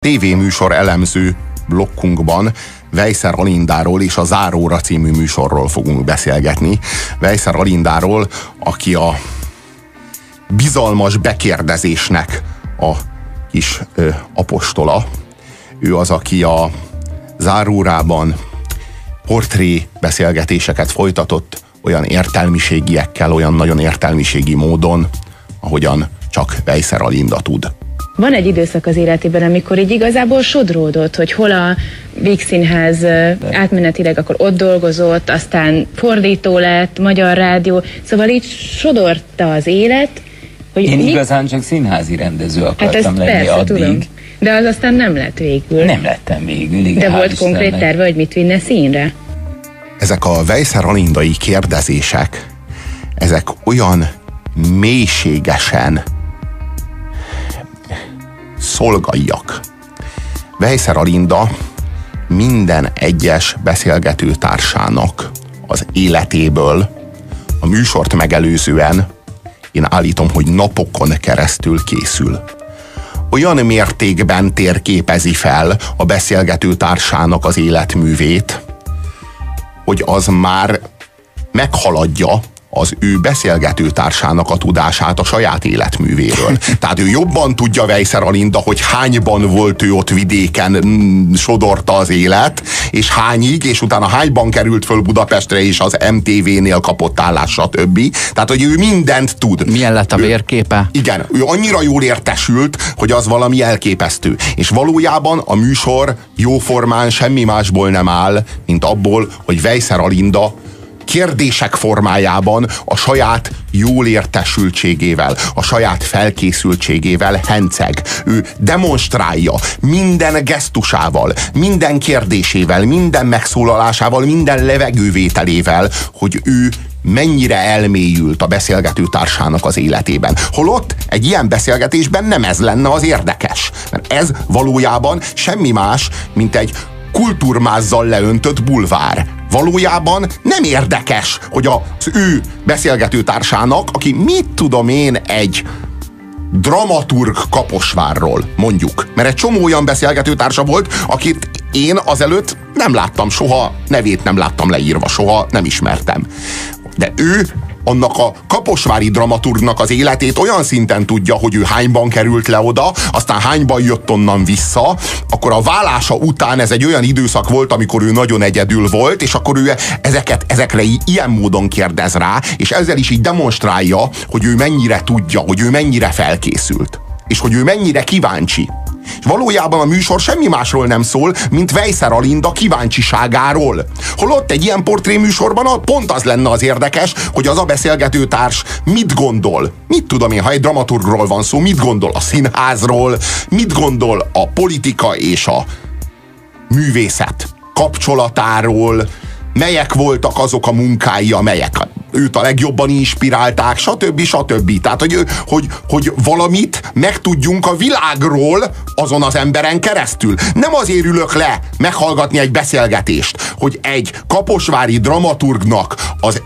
tévéműsor elemző blokkunkban Weisser Alindáról és a Záróra című műsorról fogunk beszélgetni. Weisser Alindáról, aki a bizalmas bekérdezésnek a kis apostola. Ő az, aki a Zárórában portré beszélgetéseket folytatott olyan értelmiségiekkel, olyan nagyon értelmiségi módon, ahogyan csak Weisser Alinda tud. Van egy időszak az életében, amikor így igazából sodródott, hogy hol a Vígszínház átmenetileg akkor ott dolgozott, aztán fordító lett, Magyar Rádió, szóval így sodorta az élet. Hogy én igazán csak színházi rendező akartam lenni persze, addig. Tudom. De az aztán nem lett végül. Nem lettem végül, igen. De volt konkrét terve, hogy mit vinne színre? Ezek a Weisser Alindai kérdezések, ezek olyan mélységesen szolgaiak. Weisser Alinda minden egyes beszélgető társának az életéből, a műsort megelőzően én állítom, hogy napokon keresztül készül. Olyan mértékben térképezi fel a beszélgető társának az életművét, hogy az már meghaladja az ő beszélgető társának a tudását a saját életművéről. Tehát ő jobban tudja, Weisser Alinda, hogy hányban volt ő ott vidéken, sodorta az élet, és hányig, és utána hányban került föl Budapestre, és az MTV-nél kapott állás, stb. Tehát, hogy ő mindent tud. Milyen lett a vérképe? Igen, ő annyira jól értesült, hogy az valami elképesztő. És valójában a műsor jóformán semmi másból nem áll, mint abból, hogy Weisser Alinda kérdések formájában a saját jól értesültségével, a saját felkészültségével henceg. Ő demonstrálja minden gesztusával, minden kérdésével, minden megszólalásával, minden levegővételével, hogy ő mennyire elmélyült a beszélgető társának az életében. Holott egy ilyen beszélgetésben nem ez lenne az érdekes. Mert ez valójában semmi más, mint egy kultúrmázzal leöntött bulvár. Valójában nem érdekes, hogy az ő beszélgető társának, aki mit tudom én, egy dramaturg Kaposvárról, mondjuk. Mert egy csomó olyan beszélgető társa volt, akit én azelőtt nem láttam soha, nevét nem láttam leírva, soha nem ismertem. De ő annak a kaposvári dramaturgnak az életét olyan szinten tudja, hogy ő hányban került le oda, aztán hányban jött onnan vissza, akkor a válása után ez egy olyan időszak volt, amikor ő nagyon egyedül volt, és akkor ő ezekre ilyen módon kérdez rá, és ezzel is így demonstrálja, hogy ő mennyire tudja, hogy ő mennyire felkészült, és hogy ő mennyire kíváncsi. És valójában a műsor semmi másról nem szól, mint Weisser Alinda kíváncsiságáról. Holott egy ilyen portréműsorban pont az lenne az érdekes, hogy az a beszélgetőtárs mit gondol. Mit tudom én, ha egy dramaturgról van szó, mit gondol a színházról, mit gondol a politika és a művészet kapcsolatáról, melyek voltak azok a munkái, amelyek őt a legjobban inspirálták, stb. Stb. Tehát, hogy valamit megtudjunk a világról azon az emberen keresztül. Nem azért ülök le meghallgatni egy beszélgetést, hogy egy kaposvári dramaturgnak az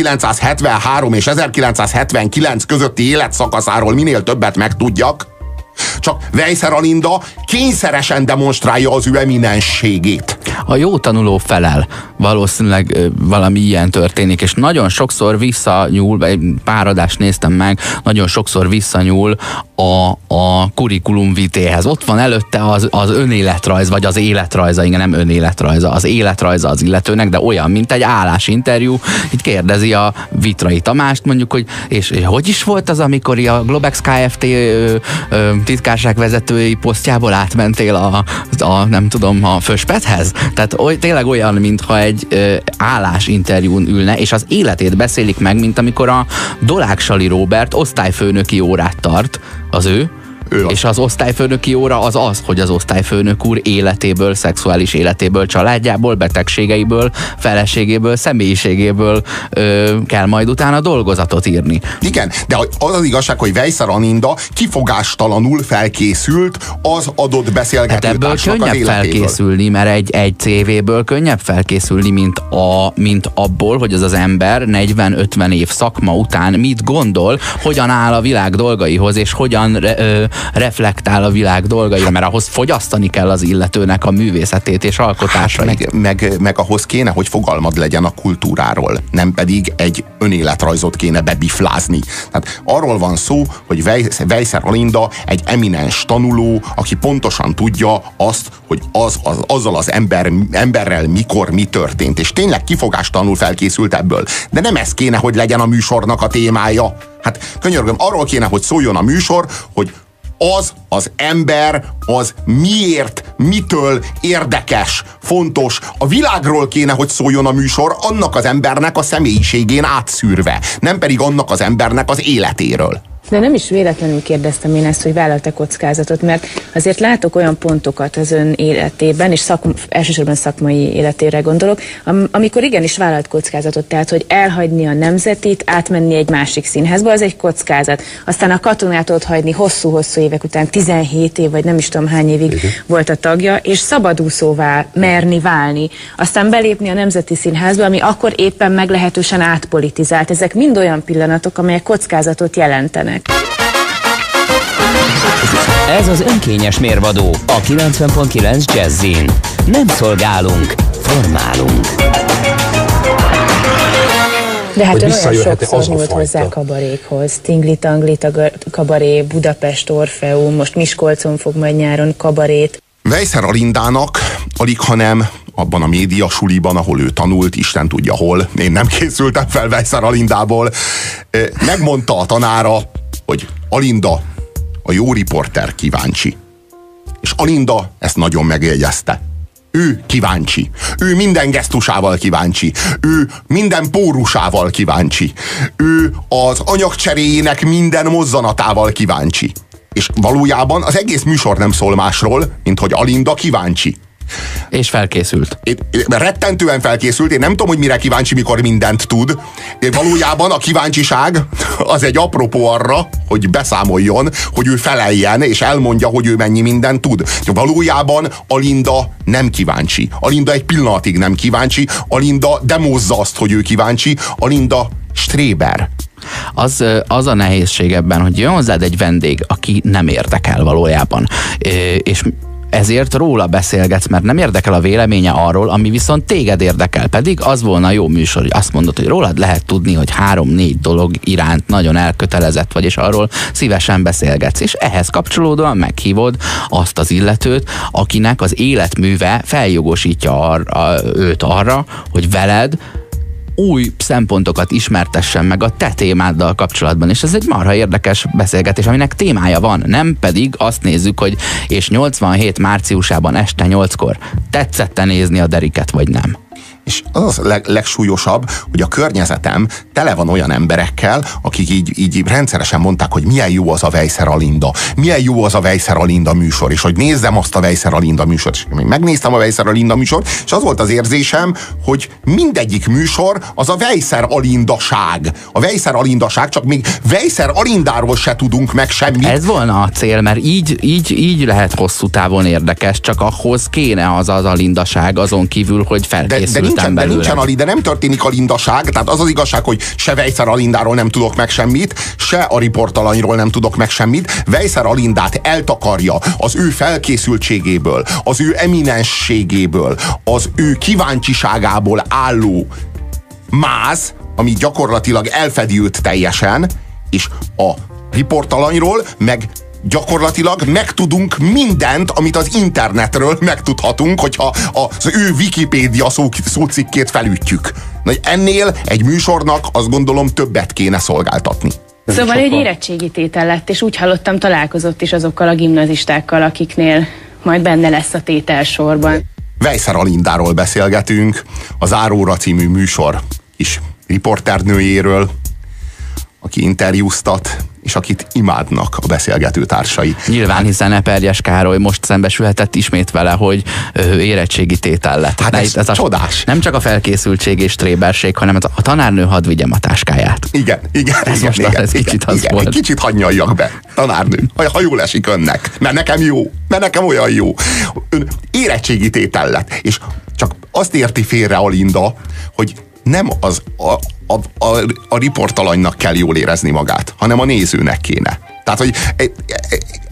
1973 és 1979 közötti életszakaszáról minél többet megtudjak, csak Weisser Alinda kényszeresen demonstrálja az ő eminensségét. A jó tanuló felel. Valószínűleg valami ilyen történik, és nagyon sokszor visszanyúl, egy pár adást néztem meg, nagyon sokszor visszanyúl a curriculum vitéhez. Ott van előtte az önéletrajz, vagy az életrajza, igen, nem önéletrajza, az életrajza az illetőnek, de olyan, mint egy állásinterjú. Itt kérdezi a Vitrai Tamást, mondjuk, hogy és hogy is volt az, amikor a Globex Kft. Titkárságvezetői posztjából átmentél nem tudom, a Föspethez? Tehát tényleg olyan, mintha egy állásinterjún ülne, és az életét beszélik meg, mint amikor a Dolák Sali Róbert osztályfőnöki órát tart, az ő, és az osztályfőnöki óra az, hogy az osztályfőnök úr életéből, szexuális életéből, családjából, betegségeiből, feleségéből, személyiségéből kell majd utána dolgozatot írni. Igen, de az igazság, hogy Weisser Alinda kifogástalanul felkészült az adott beszélgetőtársnak az életéből. Ebből könnyebb felkészülni, mert egy CV-ből könnyebb felkészülni, mint abból, hogy az ember 40-50 év szakma után mit gondol, hogyan áll a világ dolgaihoz, és hogyan reflektál a világ dolgaira, mert ahhoz fogyasztani kell az illetőnek a művészetét és alkotásait. Meg ahhoz kéne, hogy fogalmad legyen a kultúráról, nem pedig egy önéletrajzot kéne bebiflázni. Tehát arról van szó, hogy Weisser Alinda egy eminens tanuló, aki pontosan tudja azt, hogy azzal az emberrel mikor mi történt. És tényleg kifogástalanul felkészült ebből. De nem ez kéne, hogy legyen a műsornak a témája. Hát könyörgöm, arról kéne, hogy szóljon a műsor, hogy az ember az miért, mitől érdekes, fontos. A világról kéne, hogy szóljon a műsor, annak az embernek a személyiségén átszűrve, nem pedig annak az embernek az életéről. De nem is véletlenül kérdeztem én ezt, hogy vállalt-e kockázatot, mert azért látok olyan pontokat az ön életében, és elsősorban szakmai életére gondolok, amikor igenis vállalt kockázatot, tehát hogy elhagyni a nemzetit, átmenni egy másik színházba, az egy kockázat. Aztán a Katonát ott hagyni hosszú-hosszú évek után, 17 év, vagy nem is tudom hány évig volt a tagja, és szabadúszóvá merni válni. Aztán belépni a Nemzeti Színházba, ami akkor éppen meglehetősen átpolitizált. Ezek mind olyan pillanatok, amelyek kockázatot jelentenek. Ez az önkényes mérvadó a 90.9 Jazzin. Nem szolgálunk, formálunk. De hát ön olyan sokszor nyúlt hozzá kabarékhoz. Tingli-tangli kabaré, Budapest Orfeum, most Miskolcon fog majd nyáron kabarét. Weisser Alindának alighanem abban a média suliban, ahol ő tanult, Isten tudja hol, én nem készültem fel Weisser Alindából, megmondta a tanára, hogy Alinda, a jó riporter kíváncsi. És Alinda ezt nagyon megjegyezte. Ő kíváncsi. Ő minden gesztusával kíváncsi. Ő minden pórusával kíváncsi. Ő az anyagcseréjének minden mozzanatával kíváncsi. És valójában az egész műsor nem szól másról, mint hogy Alinda kíváncsi. És felkészült. Rettentően felkészült, én nem tudom, hogy mire kíváncsi, mikor mindent tud. Valójában a kíváncsiság az egy apropó arra, hogy beszámoljon, hogy ő feleljen, és elmondja, hogy ő mennyi mindent tud. Valójában Alinda nem kíváncsi. Alinda egy pillanatig nem kíváncsi. Alinda demózza azt, hogy ő kíváncsi. Alinda stréber. Az a nehézség ebben, hogy jön hozzád egy vendég, aki nem érdekel valójában. És ezért róla beszélgetsz, mert nem érdekel a véleménye arról, ami viszont téged érdekel. Pedig az volna jó műsor, hogy azt mondod, hogy rólad lehet tudni, hogy 3-4 dolog iránt nagyon elkötelezett vagy, és arról szívesen beszélgetsz. És ehhez kapcsolódóan meghívod azt az illetőt, akinek az életműve feljogosítja őt arra, hogy veled új szempontokat ismertessen meg a te témáddal kapcsolatban, és ez egy marha érdekes beszélgetés, aminek témája van, nem pedig azt nézzük, hogy és 87 márciusában este 8-kor tetszett-e nézni a Deriket, vagy nem. És az a legsúlyosabb, hogy a környezetem tele van olyan emberekkel, akik így rendszeresen mondták, hogy milyen jó az a Weisser Alinda, milyen jó az a Weisser Alinda műsor, és hogy nézzem azt a Weisser Alinda műsort. És megnéztem a Weisser Alinda műsort, és az volt az érzésem, hogy mindegyik műsor az a Weisser Alindaság. A Weisser Alindaság, csak még Weisser Alindáról se tudunk meg semmit. Ez volna a cél, mert így lehet hosszú távon érdekes, csak ahhoz kéne az alindaság, azon kívül, hogy felkészült. De nincsen de nem történik alindaság, tehát az az igazság, hogy se Weisser Alindáról nem tudok meg semmit, se a riportalanyról nem tudok meg semmit. Weisser Alindát eltakarja az ő felkészültségéből, az ő eminensségéből, az ő kíváncsiságából álló máz, ami gyakorlatilag elfedi őt teljesen, és a riportalanyról meg gyakorlatilag megtudunk mindent, amit az internetről megtudhatunk, hogyha az ő Wikipédia szócikkét felütjük. Na, ennél egy műsornak azt gondolom többet kéne szolgáltatni. Szóval egy érettségi tétel lett, és úgy hallottam, találkozott is azokkal a gimnazistákkal, akiknél majd benne lesz a tételsorban. Weisser Alindáról beszélgetünk, az Áróra című műsor kis riporternőjéről, aki interjúztat, és akit imádnak a beszélgető társai. Nyilván, hiszen Eperjes Károly most szembesülhetett ismét vele, hogy érettségi tétel lett. Hát ez csodás. Nem csak a felkészültség és tréberség, hanem a tanárnő hadd vigyem a táskáját. Igen. Ez kicsit az volt. Egy kicsit hadd nyaljak be, tanárnő, ha jól esik önnek, mert nekem jó, mert nekem olyan jó. Ön érettségi tétel lett, és csak azt érti félre Alinda, hogy nem a riportalanynak kell jól érezni magát, hanem a nézőnek kéne. Tehát, hogy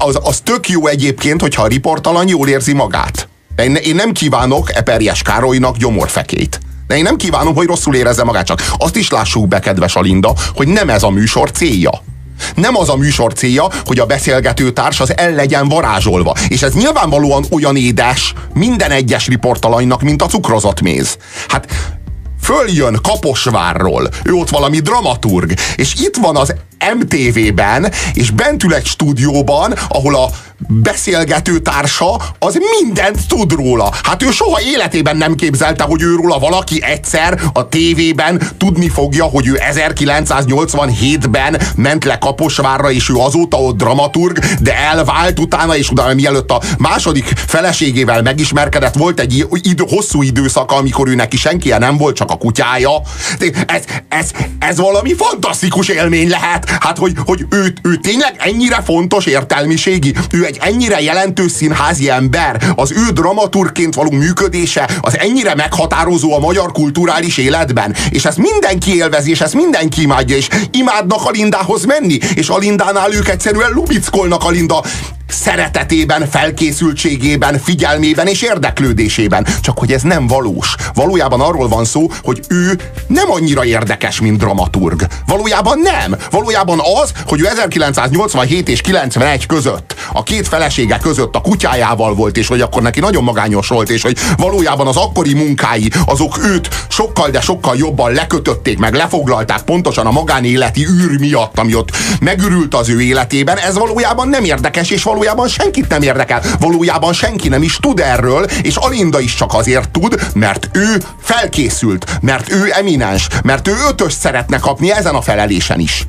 az tök jó egyébként, hogyha a riportalany jól érzi magát. Én nem kívánok Eperjes Károlynak gyomorfekélyt. De én nem kívánom, hogy rosszul érezze magát, csak azt is lássuk be, kedves Alinda, hogy nem ez a műsor célja. Nem az a műsor célja, hogy a beszélgetőtárs az el legyen varázsolva. És ez nyilvánvalóan olyan édes minden egyes riportalanynak, mint a cukrozott méz. Hát följön Kaposvárról, ő ott valami dramaturg, és itt van az MTV-ben, és bent ül egy stúdióban, ahol a beszélgető társa az mindent tud róla. Hát ő soha életében nem képzelte, hogy őróla valaki egyszer a tévében tudni fogja, hogy ő 1987-ben ment le Kaposvárra, és ő azóta ott dramaturg, de elvált utána, és utána mielőtt a második feleségével megismerkedett, volt egy hosszú időszaka, amikor ő neki senkie nem volt, csak a kutyája. Ez valami fantasztikus élmény lehet. Hát, hogy ő tényleg ennyire fontos értelmiségi, ő egy ennyire jelentős színházi ember, az ő dramaturgként való működése az ennyire meghatározó a magyar kulturális életben, és ezt mindenki élvezi, és ezt mindenki imádja, és imádnak Alindához menni, és Alindánál ők egyszerűen lubickolnak Alinda szeretetében, felkészültségében, figyelmében és érdeklődésében. Csak hogy ez nem valós. Valójában arról van szó, hogy ő nem annyira érdekes, mint dramaturg. Valójában nem. Valójában az, hogy ő 1987 és 91 között, a két felesége között a kutyájával volt, és hogy akkor neki nagyon magányos volt, és hogy valójában az akkori munkái, azok őt sokkal, de sokkal jobban lekötötték, meg lefoglalták pontosan a magánéleti űr miatt, ami ott megürült az ő életében. Ez valójában nem érdekes, és valójában senkit nem érdekel. Valójában senki nem is tud erről, és Alinda is csak azért tud, mert ő felkészült, mert ő eminens, mert ő 5-ös szeretne kapni ezen a felelésen is.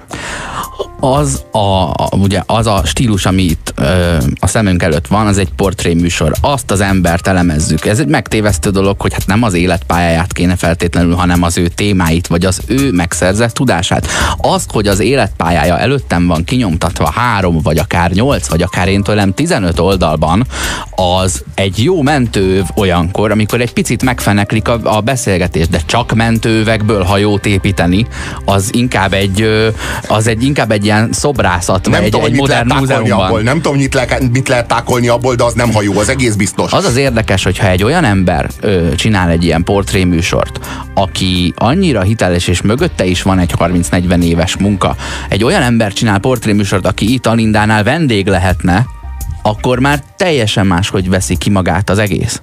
Ugye az a stílus, ami itt a szemünk előtt van, az egy portréműsor. Azt az embert elemezzük. Ez egy megtévesztő dolog, hogy hát nem az életpályáját kéne feltétlenül, hanem az ő témáit, vagy az ő megszerzett tudását. Azt, hogy az életpályája előttem van kinyomtatva 3, vagy akár 8, vagy akár én tőlem 15 oldalban, az egy jó mentőöv olyankor, amikor egy picit megfeneklik a beszélgetés, de csak mentőövekből hajót építeni, az inkább egy ilyen szobrászat, vagy egy modern múzeumban. Nem tudom, mit lehet tákolni abból, de az nem hajó, az egész biztos. Az az érdekes, hogyha egy olyan ember csinál egy ilyen portréműsort, aki annyira hiteles, és mögötte is van egy 30-40 éves munka, egy olyan ember csinál portréműsort, aki itt Alindánál vendég lehetne, akkor már teljesen máshogy veszi ki magát az egész.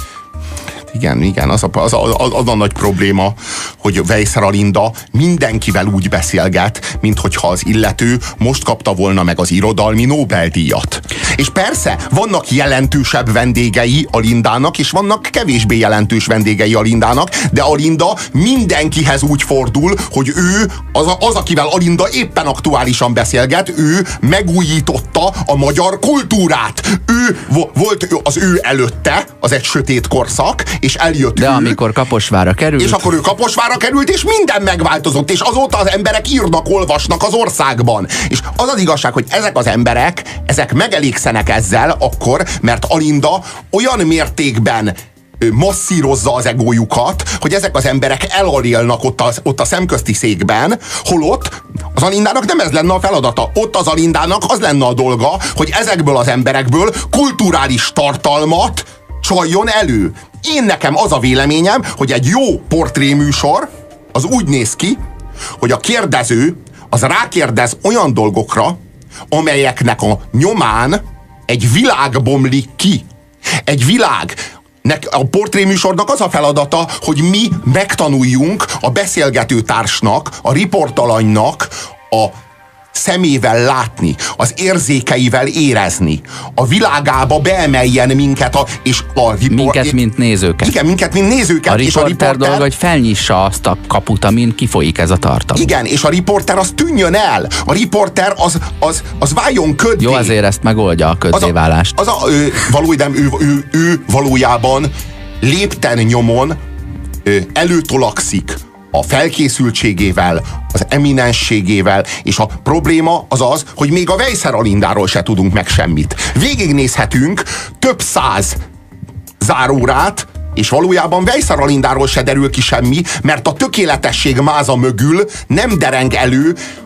Igen, az a nagy probléma, hogy Weisser Alinda mindenkivel úgy beszélget, minthogyha az illető most kapta volna meg az irodalmi Nobel-díjat. És persze, vannak jelentősebb vendégei Alindának, és vannak kevésbé jelentős vendégei Alindának, de Alinda mindenkihez úgy fordul, hogy ő, az akivel Alinda éppen aktuálisan beszélget, ő megújította a magyar kultúrát. Ő volt az ő előtte, az egy sötét korszak, és eljött de amikor Kaposvárra került. És akkor ő Kaposvárra került, és minden megváltozott, és azóta az emberek írnak, olvasnak az országban. És az az igazság, hogy ezek az emberek, ezek megelégszenek ezzel akkor, mert Alinda olyan mértékben masszírozza az egójukat, hogy ezek az emberek elalélnak ott a szemközti székben, holott az Alindának nem ez lenne a feladata. Ott az Alindának az lenne a dolga, hogy ezekből az emberekből kulturális tartalmat csaljon elő. Nekem az a véleményem, hogy egy jó portréműsor az úgy néz ki, hogy a kérdező az rákérdez olyan dolgokra, amelyeknek a nyomán egy világ bomlik ki. Egy világ. A portréműsornak az a feladata, hogy mi megtanuljunk a beszélgetőtársnak, a riportalanynak a szemével látni, az érzékeivel érezni, a világába beemeljen minket, minket, mint nézőket. Igen, minket, mint nézőket. A riporter dolga, hogy felnyissa azt a kaput, amin kifolyik ez a tartalom. Igen, és a riporter az tűnjön el. A riporter az váljon köddé. Jó, azért ezt megoldja a köddéválást. Ő valójában lépten nyomon előtolakszik a felkészültségével, az eminensségével, és a probléma az, hogy még a Weisser Alindáról se tudunk meg semmit. Végignézhetünk több 100 zárórát, és valójában Weisser Alindáról se derül ki semmi, mert a tökéletesség máza mögül nem dereng elő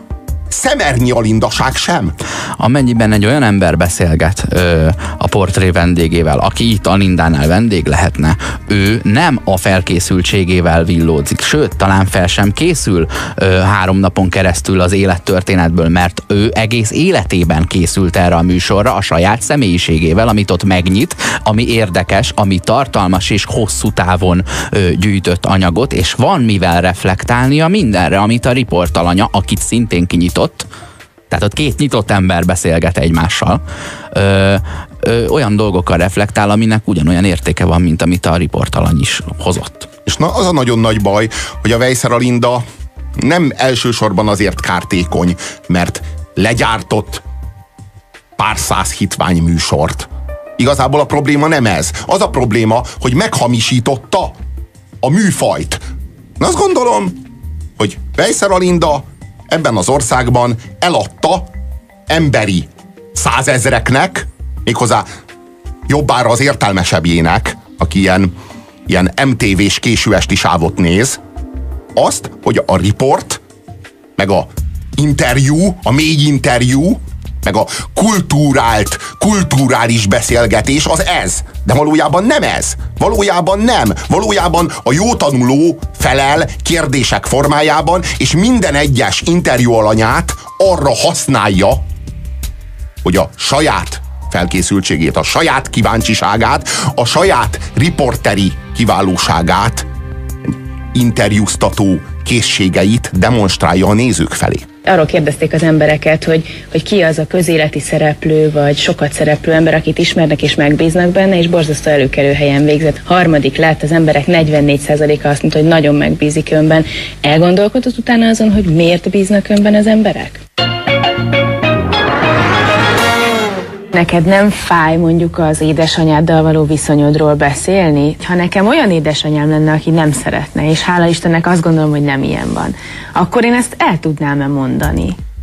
szemernyi alindaság sem. Amennyiben egy olyan ember beszélget a portré vendégével, aki itt Alindánál vendég lehetne, ő nem a felkészültségével villódzik, sőt, talán fel sem készül 3 napon keresztül az élettörténetből, mert ő egész életében készült erre a műsorra a saját személyiségével, amit ott megnyit, ami érdekes, ami tartalmas és hosszú távon gyűjtött anyagot, és van mivel reflektálnia mindenre, amit a riportalanya, akit szintén kinyitott, tehát ott 2 nyitott ember beszélget egymással, olyan dolgokkal reflektál, aminek ugyanolyan értéke van, mint amit a riportalany is hozott. És az a nagyon nagy baj, hogy a Weisser Alinda nem elsősorban azért kártékony, mert legyártott pár száz hitvány műsort. Igazából a probléma nem ez. Az a probléma, hogy meghamisította a műfajt. Na azt gondolom, hogy Weisser Alinda ebben az országban eladta emberi 100 000-eknek, méghozzá jobbára az értelmesebbjének, aki ilyen MTV-s késő esti sávot néz, azt, hogy a riport, meg a interjú, a mély interjú, meg a kulturális beszélgetés az ez. De valójában nem ez. Valójában nem. Valójában a jó tanuló felel kérdések formájában, és minden egyes interjú alanyát arra használja, hogy a saját felkészültségét, a saját kíváncsiságát, a saját riporteri kiválóságát, interjúztató készségeit demonstrálja a nézők felé. Arról kérdezték az embereket, hogy ki az a közéleti szereplő, vagy sokat szereplő ember, akit ismernek és megbíznak benne, és borzasztó előkelő helyen végzett. 3. lett, az emberek 44%-a azt mondta, hogy nagyon megbízik önben. Elgondolkodott utána azon, hogy miért bíznak önben az emberek? Neked nem fáj mondjuk az édesanyáddal való viszonyodról beszélni? Ha nekem olyan édesanyám lenne, aki nem szeretne, és hála Istennek azt gondolom, hogy nem ilyen van, akkor én ezt el tudnám-e mondani?